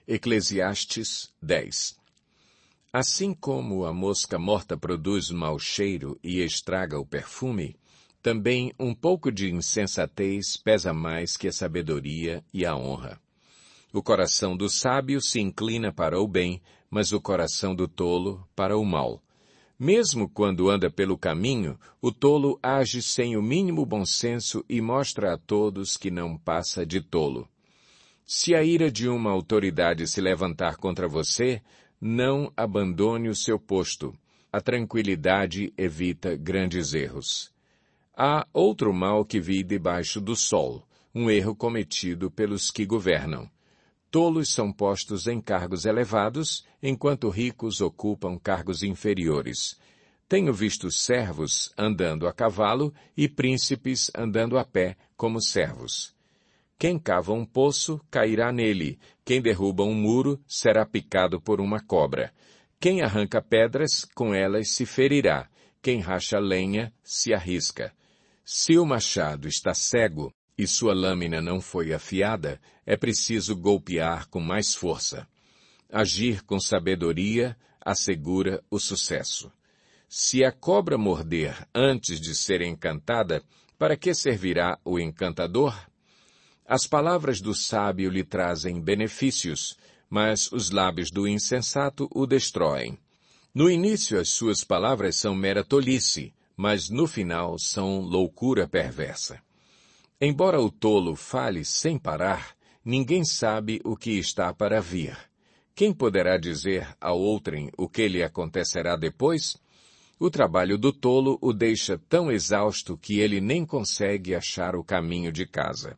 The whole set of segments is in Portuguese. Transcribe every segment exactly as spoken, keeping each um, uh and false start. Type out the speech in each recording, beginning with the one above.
Eclesiastes dez. Assim como a mosca morta produz mau cheiro e estraga o perfume, também um pouco de insensatez pesa mais que a sabedoria e a honra. O coração do sábio se inclina para o bem, mas o coração do tolo para o mal. Mesmo quando anda pelo caminho, o tolo age sem o mínimo bom senso e mostra a todos que não passa de tolo. Se a ira de uma autoridade se levantar contra você, não abandone o seu posto. A tranquilidade evita grandes erros. Há outro mal que vi debaixo do sol, um erro cometido pelos que governam. Tolos são postos em cargos elevados, enquanto ricos ocupam cargos inferiores. Tenho visto servos andando a cavalo e príncipes andando a pé como servos. Quem cava um poço, cairá nele. Quem derruba um muro, será picado por uma cobra. Quem arranca pedras, com elas se ferirá. Quem racha lenha, se arrisca. Se o machado está cego e sua lâmina não foi afiada, é preciso golpear com mais força. Agir com sabedoria assegura o sucesso. Se a cobra morder antes de ser encantada, para que servirá o encantador? As palavras do sábio lhe trazem benefícios, mas os lábios do insensato o destroem. No início as suas palavras são mera tolice, mas no final são loucura perversa. Embora o tolo fale sem parar, ninguém sabe o que está para vir. Quem poderá dizer ao outrem o que lhe acontecerá depois? O trabalho do tolo o deixa tão exausto que ele nem consegue achar o caminho de casa.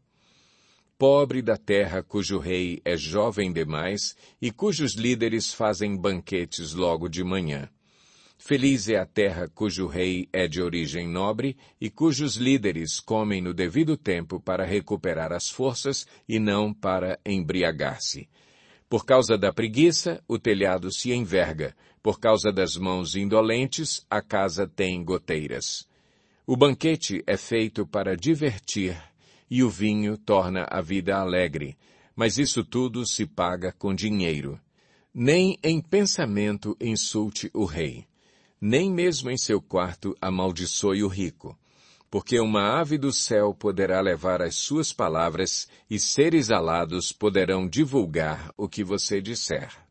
Pobre da terra cujo rei é jovem demais e cujos líderes fazem banquetes logo de manhã. Feliz é a terra cujo rei é de origem nobre e cujos líderes comem no devido tempo para recuperar as forças e não para embriagar-se. Por causa da preguiça, o telhado se enverga. Por causa das mãos indolentes, a casa tem goteiras. O banquete é feito para divertir e o vinho torna a vida alegre, mas isso tudo se paga com dinheiro. Nem em pensamento insulte o rei. Nem mesmo em seu quarto amaldiçoe o rico, porque uma ave do céu poderá levar as suas palavras e seres alados poderão divulgar o que você disser.